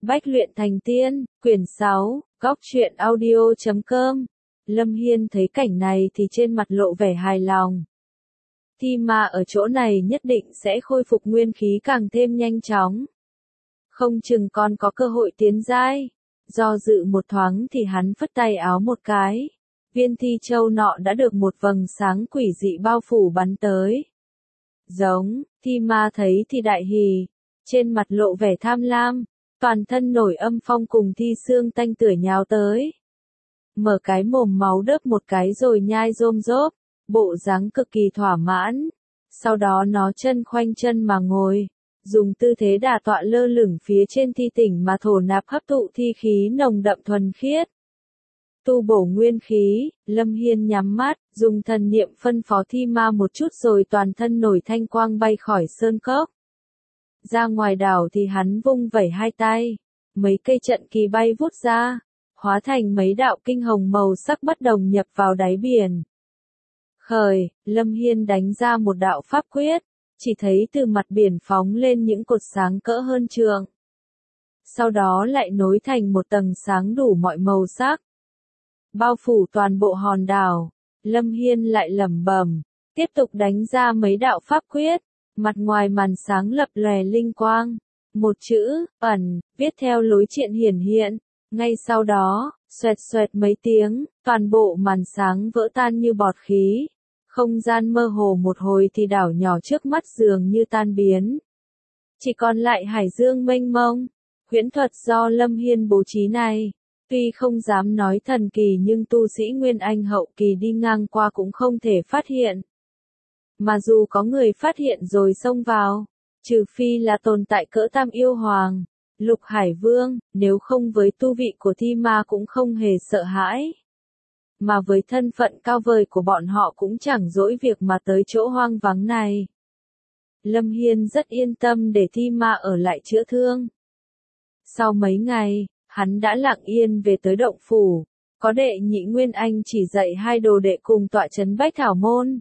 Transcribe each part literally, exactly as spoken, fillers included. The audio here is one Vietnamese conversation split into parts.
Bách luyện thành tiên, quyển sáu, góc truyện audio chấm com. Lâm Hiên thấy cảnh này thì trên mặt lộ vẻ hài lòng. Thi ma ở chỗ này nhất định sẽ khôi phục nguyên khí càng thêm nhanh chóng. Không chừng còn có cơ hội tiến giai. Do dự một thoáng thì hắn phất tay áo một cái. Viên thi châu nọ đã được một vầng sáng quỷ dị bao phủ bắn tới. Giống, thi ma thấy thì đại hỉ. Trên mặt lộ vẻ tham lam. Toàn thân nổi âm phong cùng thi xương tanh tưởi nhào tới. Mở cái mồm máu đớp một cái rồi nhai rôm rốp, bộ dáng cực kỳ thỏa mãn. Sau đó nó chân khoanh chân mà ngồi, dùng tư thế đả tọa lơ lửng phía trên thi tỉnh mà thổ nạp hấp thụ thi khí nồng đậm thuần khiết. Tu bổ nguyên khí, Lâm Hiên nhắm mắt, dùng thần niệm phân phó thi ma một chút rồi toàn thân nổi thanh quang bay khỏi sơn cốc. Ra ngoài đảo thì hắn vung vẩy hai tay, mấy cây trận kỳ bay vút ra, hóa thành mấy đạo kinh hồng màu sắc bất đồng nhập vào đáy biển. Khởi, Lâm Hiên đánh ra một đạo pháp quyết, chỉ thấy từ mặt biển phóng lên những cột sáng cỡ hơn trượng. Sau đó lại nối thành một tầng sáng đủ mọi màu sắc. Bao phủ toàn bộ hòn đảo, Lâm Hiên lại lẩm bẩm, tiếp tục đánh ra mấy đạo pháp quyết. Mặt ngoài màn sáng lập lòe linh quang, một chữ, ẩn, viết theo lối triện hiển hiện, ngay sau đó, xoẹt xoẹt mấy tiếng, toàn bộ màn sáng vỡ tan như bọt khí, không gian mơ hồ một hồi thì đảo nhỏ trước mắt dường như tan biến. Chỉ còn lại hải dương mênh mông, huyễn thuật do Lâm Hiên bố trí này, tuy không dám nói thần kỳ nhưng tu sĩ Nguyên Anh hậu kỳ đi ngang qua cũng không thể phát hiện. Mà dù có người phát hiện rồi xông vào, trừ phi là tồn tại cỡ Tam Yêu Hoàng, Lục Hải Vương, nếu không với tu vị của thi ma cũng không hề sợ hãi. Mà với thân phận cao vời của bọn họ cũng chẳng dỗi việc mà tới chỗ hoang vắng này. Lâm Hiên rất yên tâm để thi ma ở lại chữa thương. Sau mấy ngày, hắn đã lặng yên về tới động phủ, có đệ nhị Nguyên Anh chỉ dạy hai đồ đệ cùng tọa trấn Bách Thảo Môn.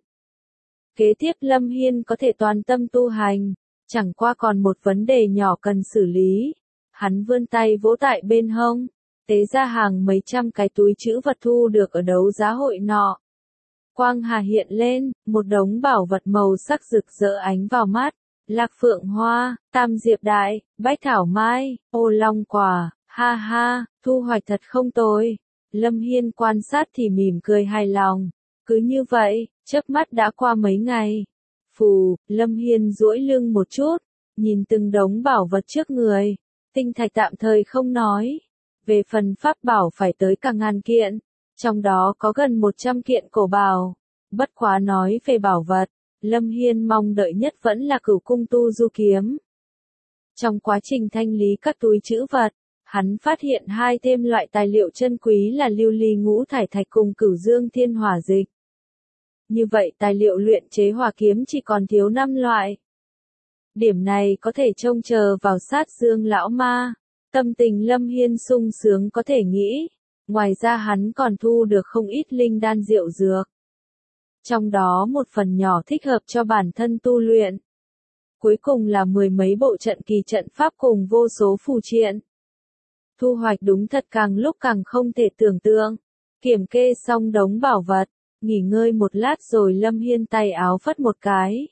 Kế tiếp Lâm Hiên có thể toàn tâm tu hành, chẳng qua còn một vấn đề nhỏ cần xử lý. Hắn vươn tay vỗ tại bên hông, tế ra hàng mấy trăm cái túi trữ vật thu được ở đấu giá hội nọ. Quang hà hiện lên, một đống bảo vật màu sắc rực rỡ ánh vào mắt. Lạc phượng hoa, tam diệp đại, bách thảo mai, ô long quả, ha ha, thu hoạch thật không tồi. Lâm Hiên quan sát thì mỉm cười hài lòng. Cứ như vậy, chớp mắt đã qua mấy ngày. Phù, Lâm Hiên duỗi lưng một chút, nhìn từng đống bảo vật trước người. Tinh thạch tạm thời không nói. Về phần pháp bảo phải tới cả ngàn kiện, trong đó có gần một trăm kiện cổ bảo. Bất quá nói về bảo vật, Lâm Hiên mong đợi nhất vẫn là Cửu Cung Tu Du Kiếm. Trong quá trình thanh lý các túi trữ vật, hắn phát hiện hai thêm loại tài liệu chân quý là lưu ly ngũ thải thạch cùng cửu dương thiên hỏa dịch. Như vậy tài liệu luyện chế hỏa kiếm chỉ còn thiếu năm loại. Điểm này có thể trông chờ vào sát dương lão ma. Tâm tình Lâm Hiên sung sướng có thể nghĩ. Ngoài ra hắn còn thu được không ít linh đan diệu dược. Trong đó một phần nhỏ thích hợp cho bản thân tu luyện. Cuối cùng là mười mấy bộ trận kỳ trận pháp cùng vô số phù triện. Thu hoạch đúng thật càng lúc càng không thể tưởng tượng. Kiểm kê xong đống bảo vật, nghỉ ngơi một lát rồi Lâm Hiên tay áo phất một cái.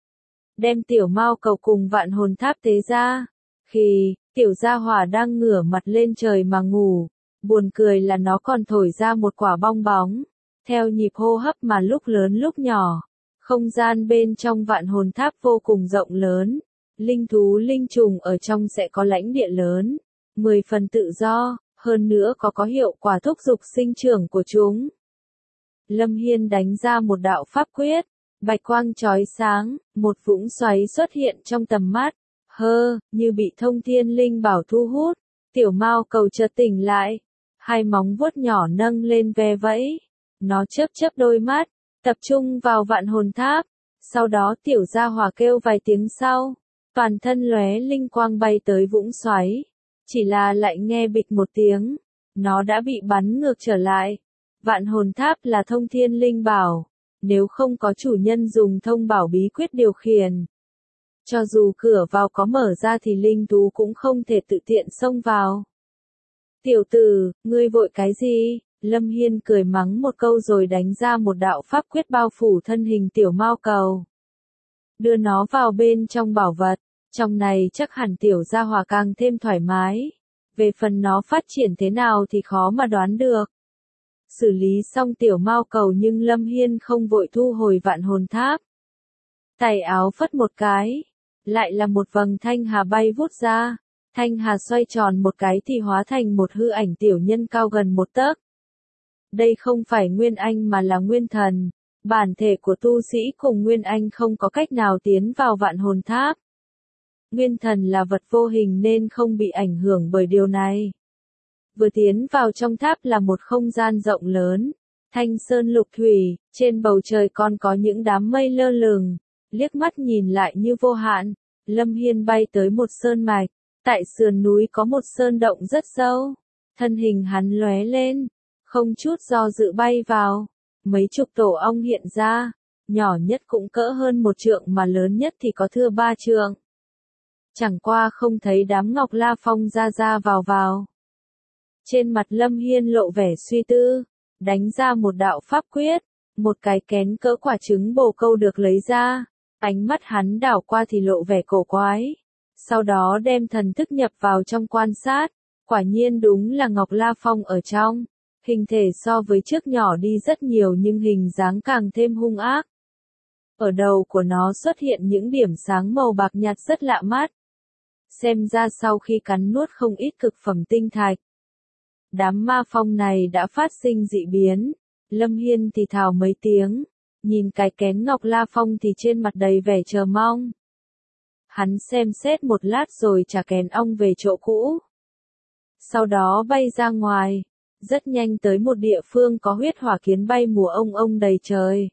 Đem tiểu mao cầu cùng vạn hồn tháp tế ra. Khi, tiểu gia hỏa đang ngửa mặt lên trời mà ngủ. Buồn cười là nó còn thổi ra một quả bong bóng. Theo nhịp hô hấp mà lúc lớn lúc nhỏ. Không gian bên trong vạn hồn tháp vô cùng rộng lớn. Linh thú linh trùng ở trong sẽ có lãnh địa lớn. Mười phần tự do, hơn nữa có có hiệu quả thúc giục sinh trưởng của chúng. Lâm Hiên đánh ra một đạo pháp quyết, bạch quang chói sáng, một vũng xoáy xuất hiện trong tầm mắt. Hơ, như bị thông thiên linh bảo thu hút, tiểu mao cầu chợt tỉnh lại, hai móng vuốt nhỏ nâng lên ve vẫy, nó chớp chớp đôi mắt, tập trung vào vạn hồn tháp, sau đó tiểu gia hỏa kêu vài tiếng sau, toàn thân lóe linh quang bay tới vũng xoáy, chỉ là lại nghe bịch một tiếng, nó đã bị bắn ngược trở lại. Vạn hồn tháp là thông thiên linh bảo, nếu không có chủ nhân dùng thông bảo bí quyết điều khiển, Cho dù cửa vào có mở ra thì linh thú cũng không thể tự tiện xông vào. Tiểu tử, ngươi vội cái gì? Lâm Hiên cười mắng một câu rồi đánh ra một đạo pháp quyết bao phủ thân hình tiểu mao cầu. Đưa nó vào bên trong bảo vật, trong này chắc hẳn tiểu gia hỏa càng thêm thoải mái. Về phần nó phát triển thế nào thì khó mà đoán được. Xử lý xong tiểu mao cầu nhưng Lâm Hiên không vội thu hồi vạn hồn tháp. Tay áo phất một cái, lại là một vầng thanh hà bay vút ra. Thanh hà xoay tròn một cái thì hóa thành một hư ảnh tiểu nhân cao gần một tấc. Đây không phải Nguyên Anh mà là Nguyên Thần. Bản thể của tu sĩ cùng Nguyên Anh không có cách nào tiến vào vạn hồn tháp. Nguyên Thần là vật vô hình nên không bị ảnh hưởng bởi điều này. Vừa tiến vào trong tháp là một không gian rộng lớn, thanh sơn lục thủy, trên bầu trời còn có những đám mây lơ lửng, liếc mắt nhìn lại như vô hạn. Lâm Hiên bay tới một sơn mạch, tại sườn núi có một sơn động rất sâu, thân hình hắn lóe lên, không chút do dự bay vào, mấy chục tổ ong hiện ra, nhỏ nhất cũng cỡ hơn một trượng mà lớn nhất thì có thưa ba trượng. Chẳng qua không thấy đám Ngọc La Phong ra ra vào vào. Trên mặt Lâm Hiên lộ vẻ suy tư, đánh ra một đạo pháp quyết, một cái kén cỡ quả trứng bồ câu được lấy ra, ánh mắt hắn đảo qua thì lộ vẻ cổ quái, sau đó đem thần thức nhập vào trong quan sát, quả nhiên đúng là Ngọc La Phong ở trong, hình thể so với trước nhỏ đi rất nhiều nhưng hình dáng càng thêm hung ác. Ở đầu của nó xuất hiện những điểm sáng màu bạc nhạt rất lạ mắt. Xem ra sau khi cắn nuốt không ít cực phẩm tinh thạch. Đám ma phong này đã phát sinh dị biến. Lâm Hiên thì thào mấy tiếng. Nhìn cái kén Ngọc La Phong thì trên mặt đầy vẻ chờ mong. Hắn xem xét một lát rồi trả kén ong về chỗ cũ. Sau đó bay ra ngoài. Rất nhanh tới một địa phương có huyết hỏa kiến bay mùa ông ông đầy trời.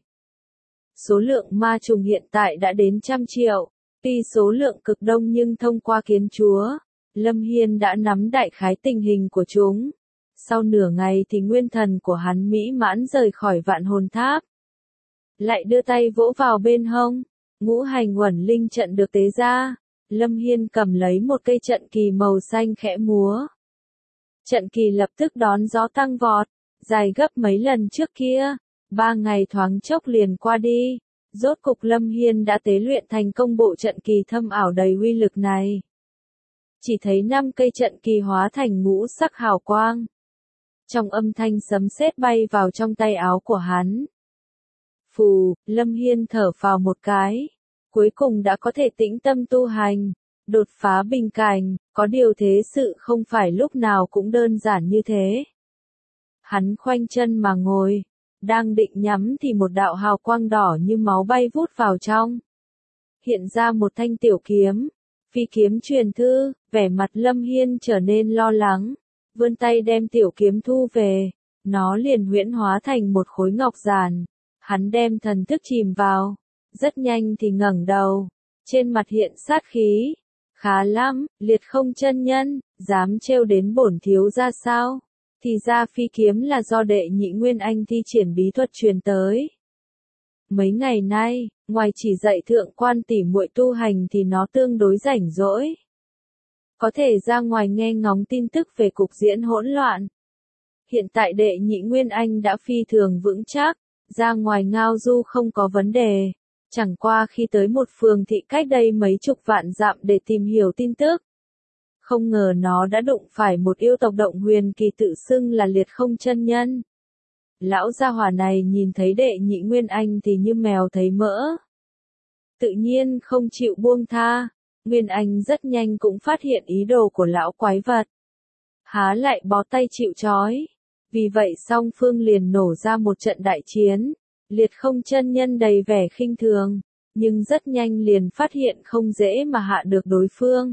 Số lượng ma trùng hiện tại đã đến trăm triệu. Tuy số lượng cực đông nhưng thông qua kiến chúa, Lâm Hiên đã nắm đại khái tình hình của chúng. Sau nửa ngày thì nguyên thần của hắn mỹ mãn rời khỏi vạn hồn tháp. Lại đưa tay vỗ vào bên hông, ngũ hành uẩn linh trận được tế ra. Lâm Hiên cầm lấy một cây trận kỳ màu xanh khẽ múa. Trận kỳ lập tức đón gió tăng vọt, dài gấp mấy lần trước kia. Ba ngày thoáng chốc liền qua đi. Rốt cục Lâm Hiên đã tế luyện thành công bộ trận kỳ thâm ảo đầy uy lực này. Chỉ thấy năm cây trận kỳ hóa thành ngũ sắc hào quang. Trong âm thanh sấm sét bay vào trong tay áo của hắn. Phù, Lâm Hiên thở phào một cái. Cuối cùng đã có thể tĩnh tâm tu hành, đột phá bình cảnh, có điều thế sự không phải lúc nào cũng đơn giản như thế. Hắn khoanh chân mà ngồi. Đang định nhắm thì một đạo hào quang đỏ như máu bay vút vào trong. Hiện ra một thanh tiểu kiếm. Phi kiếm truyền thư, vẻ mặt Lâm Hiên trở nên lo lắng. Vươn tay đem tiểu kiếm thu về. Nó liền huyễn hóa thành một khối ngọc giản. Hắn đem thần thức chìm vào. Rất nhanh thì ngẩng đầu. Trên mặt hiện sát khí. Khá lắm, liệt không chân nhân, dám trêu đến bổn thiếu ra sao? Thì ra phi kiếm là do đệ nhị Nguyên Anh thi triển bí thuật truyền tới. Mấy ngày nay, ngoài chỉ dạy thượng quan tỷ muội tu hành thì nó tương đối rảnh rỗi. Có thể ra ngoài nghe ngóng tin tức về cục diễn hỗn loạn. Hiện tại đệ nhị Nguyên Anh đã phi thường vững chắc, ra ngoài ngao du không có vấn đề. Chẳng qua khi tới một phường thị cách đây mấy chục vạn dặm để tìm hiểu tin tức. Không ngờ nó đã đụng phải một yêu tộc động huyền kỳ tự xưng là liệt không chân nhân. Lão gia hỏa này nhìn thấy đệ nhị Nguyên Anh thì như mèo thấy mỡ. Tự nhiên không chịu buông tha. Nguyên Anh rất nhanh cũng phát hiện ý đồ của lão quái vật. Há lại bó tay chịu trói. Vì vậy song phương liền nổ ra một trận đại chiến. Liệt không chân nhân đầy vẻ khinh thường. Nhưng rất nhanh liền phát hiện không dễ mà hạ được đối phương.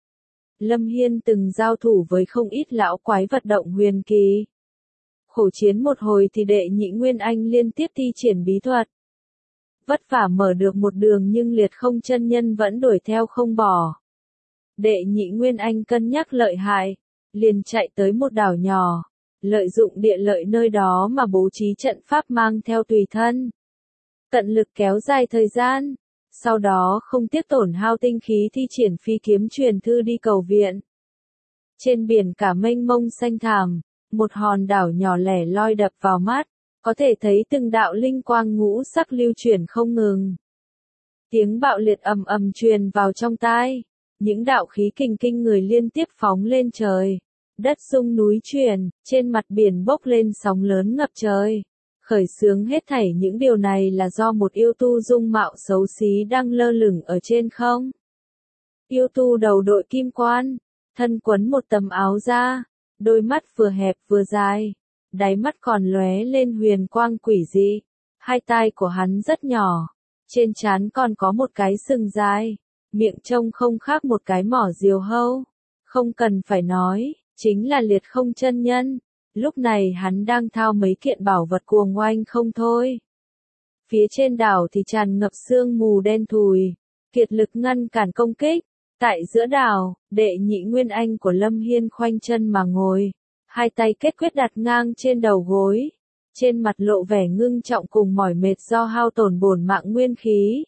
Lâm Hiên từng giao thủ với không ít lão quái vật động huyền kỳ. Khổ chiến một hồi thì đệ nhị Nguyên Anh liên tiếp thi triển bí thuật. Vất vả mở được một đường nhưng liệt không chân nhân vẫn đuổi theo không bỏ. Đệ nhị Nguyên Anh cân nhắc lợi hại, liền chạy tới một đảo nhỏ, lợi dụng địa lợi nơi đó mà bố trí trận pháp mang theo tùy thân. Tận lực kéo dài thời gian. sau đó không tiếc tổn hao tinh khí thi triển phi kiếm truyền thư đi cầu viện. Trên biển cả mênh mông xanh thẳm, một hòn đảo nhỏ lẻ loi đập vào mắt, có thể thấy từng đạo linh quang ngũ sắc lưu chuyển không ngừng. Tiếng bạo liệt ầm ầm truyền vào trong tai, những đạo khí kình kinh người liên tiếp phóng lên trời, đất rung núi chuyển, trên mặt biển bốc lên sóng lớn ngập trời. Khởi xướng hết thảy những điều này là do một yêu tu dung mạo xấu xí đang lơ lửng ở trên không. Yêu tu đầu đội kim quan, thân quấn một tấm áo da, đôi mắt vừa hẹp vừa dài, đáy mắt còn lóe lên huyền quang quỷ dị. Hai tai của hắn rất nhỏ, trên trán còn có một cái sừng dài, miệng trông không khác một cái mỏ diều hâu. Không cần phải nói, chính là Liệt Không chân nhân. Lúc này hắn đang thao mấy kiện bảo vật cuồng oanh không thôi. Phía trên đảo thì tràn ngập sương mù đen thùi, kiệt lực ngăn cản công kích. Tại giữa đảo, đệ nhị nguyên anh của Lâm Hiên khoanh chân mà ngồi, hai tay kết quyết đặt ngang trên đầu gối, trên mặt lộ vẻ ngưng trọng cùng mỏi mệt do hao tổn bổn mạng nguyên khí.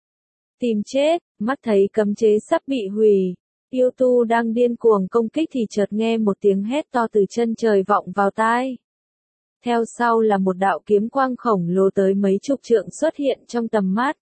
Tìm chết, mắt thấy cấm chế sắp bị hủy, yêu tu đang điên cuồng công kích thì chợt nghe một tiếng hét to từ chân trời vọng vào tai. Theo sau là một đạo kiếm quang khổng lồ tới mấy chục trượng xuất hiện trong tầm mắt.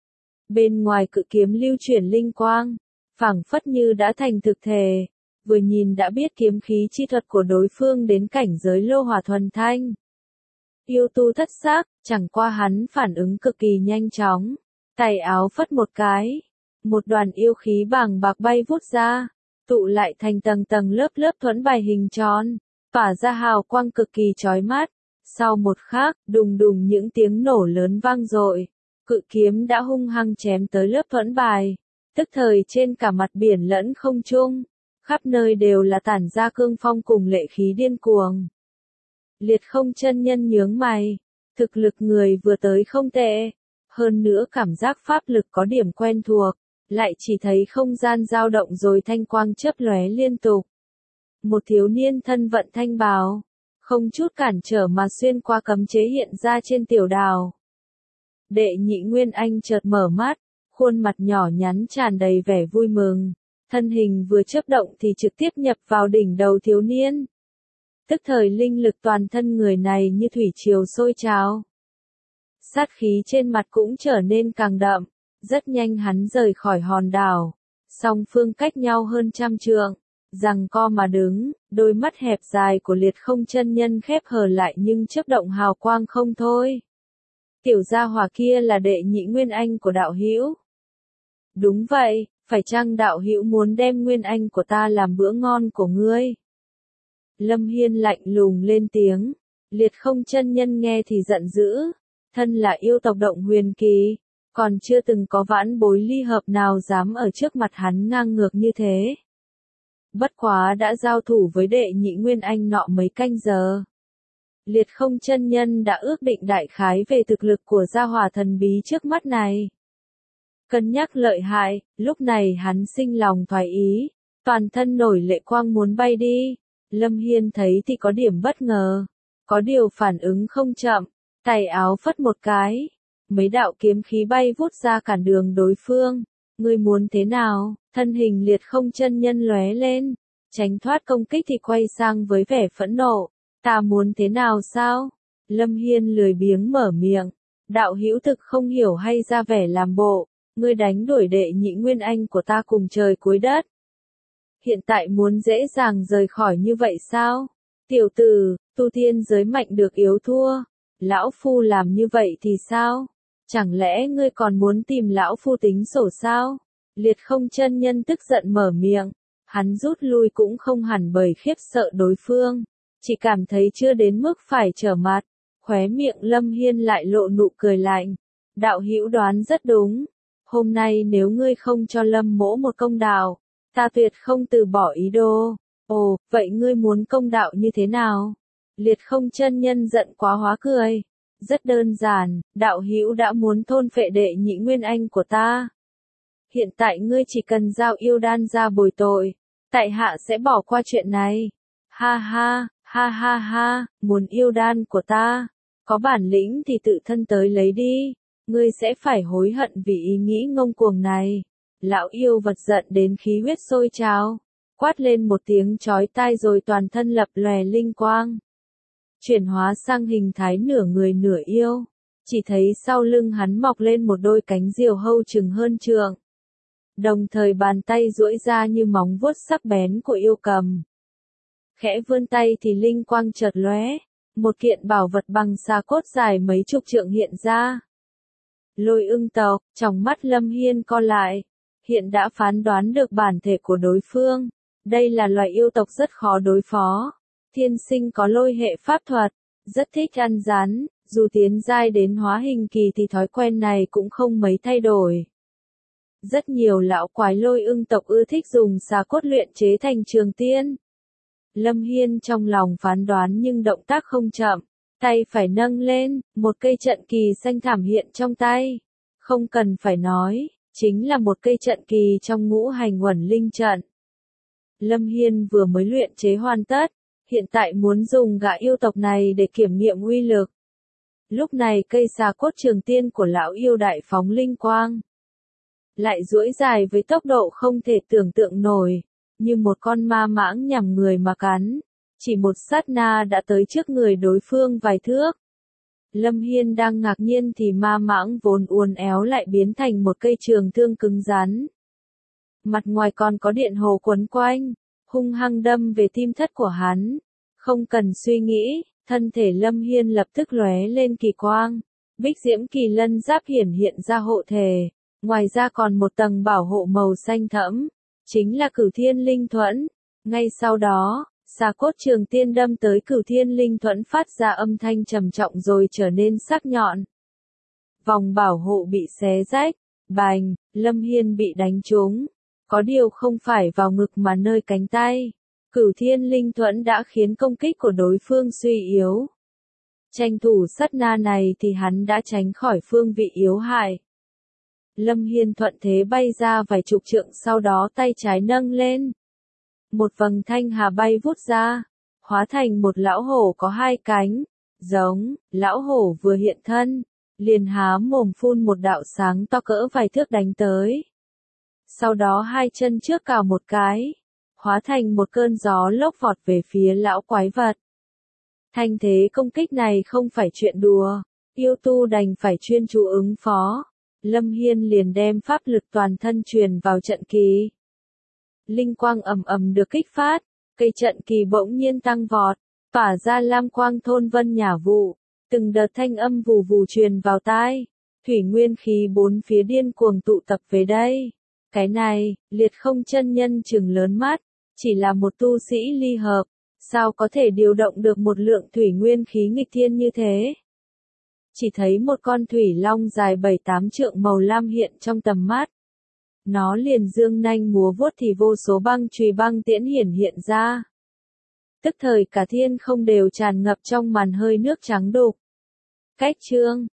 Bên ngoài cự kiếm lưu chuyển linh quang, phảng phất như đã thành thực thể, vừa nhìn đã biết kiếm khí chi thuật của đối phương đến cảnh giới lô hỏa thuần thanh. Yêu tu thất xác, chẳng qua hắn phản ứng cực kỳ nhanh chóng, tay áo phất một cái, một đoàn yêu khí bàng bạc bay vút ra, tụ lại thành tầng tầng lớp lớp thuẫn bài hình tròn, tỏa ra hào quang cực kỳ chói mắt. Sau một khắc, đùng đùng những tiếng nổ lớn vang dội, cự kiếm đã hung hăng chém tới lớp thuẫn bài, tức thời trên cả mặt biển lẫn không trung, khắp nơi đều là tản ra cương phong cùng lệ khí điên cuồng. Liệt Không chân nhân nhướng mày, thực lực người vừa tới không tệ, hơn nữa cảm giác pháp lực có điểm quen thuộc, lại chỉ thấy không gian dao động rồi thanh quang chớp lóe liên tục. Một thiếu niên thân vận thanh bào, không chút cản trở mà xuyên qua cấm chế hiện ra trên tiểu đảo. Đệ nhị nguyên anh chợt mở mắt, khuôn mặt nhỏ nhắn tràn đầy vẻ vui mừng, thân hình vừa chớp động thì trực tiếp nhập vào đỉnh đầu thiếu niên. Tức thời linh lực toàn thân người này như thủy triều sôi trào. Sát khí trên mặt cũng trở nên càng đậm, rất nhanh hắn rời khỏi hòn đảo, song phương cách nhau hơn trăm trượng, giằng co mà đứng, đôi mắt hẹp dài của Liệt Không chân nhân khép hờ lại nhưng chớp động hào quang không thôi. Tiểu gia hỏa kia là đệ nhị nguyên anh của đạo hữu. Đúng vậy, phải chăng đạo hữu muốn đem nguyên anh của ta làm bữa ngon của ngươi? Lâm Hiên lạnh lùng lên tiếng, Liệt Không chân nhân nghe thì giận dữ, thân là yêu tộc động huyền kỳ, còn chưa từng có vãn bối ly hợp nào dám ở trước mặt hắn ngang ngược như thế. Bất quá đã giao thủ với đệ nhị nguyên anh nọ mấy canh giờ. Liệt Không chân nhân đã ước định đại khái về thực lực của gia hỏa thần bí trước mắt này. Cân nhắc lợi hại, lúc này hắn sinh lòng thoái ý, toàn thân nổi lệ quang muốn bay đi. Lâm Hiên thấy thì có điểm bất ngờ, có điều phản ứng không chậm, tay áo phất một cái, mấy đạo kiếm khí bay vút ra cản đường đối phương. Ngươi muốn thế nào? Thân hình Liệt Không chân nhân lóe lên, tránh thoát công kích thì quay sang với vẻ phẫn nộ. Ta muốn thế nào sao? Lâm Hiên lười biếng mở miệng, đạo hữu thực không hiểu hay ra vẻ làm bộ, ngươi đánh đuổi đệ nhị nguyên anh của ta cùng trời cuối đất. Hiện tại muốn dễ dàng rời khỏi như vậy sao? Tiểu tử, tu tiên giới mạnh được yếu thua, lão phu làm như vậy thì sao? Chẳng lẽ ngươi còn muốn tìm lão phu tính sổ sao? Liệt Không chân nhân tức giận mở miệng, hắn rút lui cũng không hẳn bởi khiếp sợ đối phương, chỉ cảm thấy chưa đến mức phải trở mặt. Khóe miệng Lâm Hiên lại lộ nụ cười lạnh, đạo hữu đoán rất đúng, hôm nay nếu ngươi không cho Lâm mỗ một công đạo, ta tuyệt không từ bỏ ý đồ. Ồ, vậy ngươi muốn công đạo như thế nào? Liệt Không chân nhân giận quá hóa cười. Rất đơn giản, đạo hữu đã muốn thôn phệ đệ nhị nguyên anh của ta. Hiện tại ngươi chỉ cần giao yêu đan ra bồi tội, tại hạ sẽ bỏ qua chuyện này. Ha ha, ha ha ha, muốn yêu đan của ta, có bản lĩnh thì tự thân tới lấy đi. Ngươi sẽ phải hối hận vì ý nghĩ ngông cuồng này. Lão yêu vật giận đến khí huyết sôi trào, quát lên một tiếng chói tai rồi toàn thân lập lòe linh quang. Chuyển hóa sang hình thái nửa người nửa yêu, chỉ thấy sau lưng hắn mọc lên một đôi cánh diều hâu chừng hơn trượng. Đồng thời bàn tay duỗi ra như móng vuốt sắc bén của yêu cầm. Khẽ vươn tay thì linh quang chợt lóe, một kiện bảo vật bằng xà cốt dài mấy chục trượng hiện ra. Lôi ưng tộc, trong mắt Lâm Hiên co lại, hiện đã phán đoán được bản thể của đối phương. Đây là loài yêu tộc rất khó đối phó, thiên sinh có lôi hệ pháp thuật, rất thích ăn rắn, dù tiến giai đến hóa hình kỳ thì thói quen này cũng không mấy thay đổi. Rất nhiều lão quái lôi ưng tộc ưa thích dùng xà cốt luyện chế thành trường tiên. Lâm Hiên trong lòng phán đoán nhưng động tác không chậm, tay phải nâng lên, một cây trận kỳ xanh thảm hiện trong tay. Không cần phải nói, chính là một cây trận kỳ trong ngũ hành uẩn linh trận. Lâm Hiên vừa mới luyện chế hoàn tất, hiện tại muốn dùng gã yêu tộc này để kiểm nghiệm uy lực. Lúc này cây xà cốt trường tiên của lão yêu đại phóng linh quang, lại duỗi dài với tốc độ không thể tưởng tượng nổi, như một con ma mãng nhằm người mà cắn, chỉ một sát na đã tới trước người đối phương vài thước. Lâm Hiên đang ngạc nhiên thì ma mãng vốn uốn éo lại biến thành một cây trường thương cứng rắn. Mặt ngoài còn có điện hồ quấn quanh, hung hăng đâm về tim thất của hắn. Không cần suy nghĩ, thân thể Lâm Hiên lập tức lóe lên kỳ quang. Bích diễm kỳ lân giáp hiển hiện ra hộ thể. Ngoài ra còn một tầng bảo hộ màu xanh thẫm, chính là cửu thiên linh thuẫn. Ngay sau đó, xà cốt trường tiên đâm tới cửu thiên linh thuẫn phát ra âm thanh trầm trọng rồi trở nên sắc nhọn. Vòng bảo hộ bị xé rách, bành, Lâm Hiên bị đánh trúng. Có điều không phải vào ngực mà nơi cánh tay. Cửu thiên linh thuẫn đã khiến công kích của đối phương suy yếu. Tranh thủ sát na này thì hắn đã tránh khỏi phương vị yếu hại. Lâm Hiên thuận thế bay ra vài chục trượng, sau đó tay trái nâng lên. Một vầng thanh hà bay vút ra, hóa thành một lão hổ có hai cánh, giống, lão hổ vừa hiện thân, liền há mồm phun một đạo sáng to cỡ vài thước đánh tới. Sau đó hai chân trước cào một cái, hóa thành một cơn gió lốc vọt về phía lão quái vật. Thanh thế công kích này không phải chuyện đùa, yêu tu đành phải chuyên chú ứng phó. Lâm Hiên liền đem pháp lực toàn thân truyền vào trận kỳ. Linh quang ầm ầm được kích phát, cây trận kỳ bỗng nhiên tăng vọt, tỏa ra lam quang thôn vân nhả vụ, từng đợt thanh âm vù vù truyền vào tai, thủy nguyên khí bốn phía điên cuồng tụ tập về đây. Cái này, liệt không chân nhân trừng lớn mắt, chỉ là một tu sĩ ly hợp, sao có thể điều động được một lượng thủy nguyên khí nghịch thiên như thế? Chỉ thấy một con thủy long dài bảy tám trượng màu lam hiện trong tầm mắt. Nó liền dương nanh múa vuốt thì vô số băng chùy băng tiễn hiển hiện ra. Tức thời cả thiên không đều tràn ngập trong màn hơi nước trắng đục. Cách chương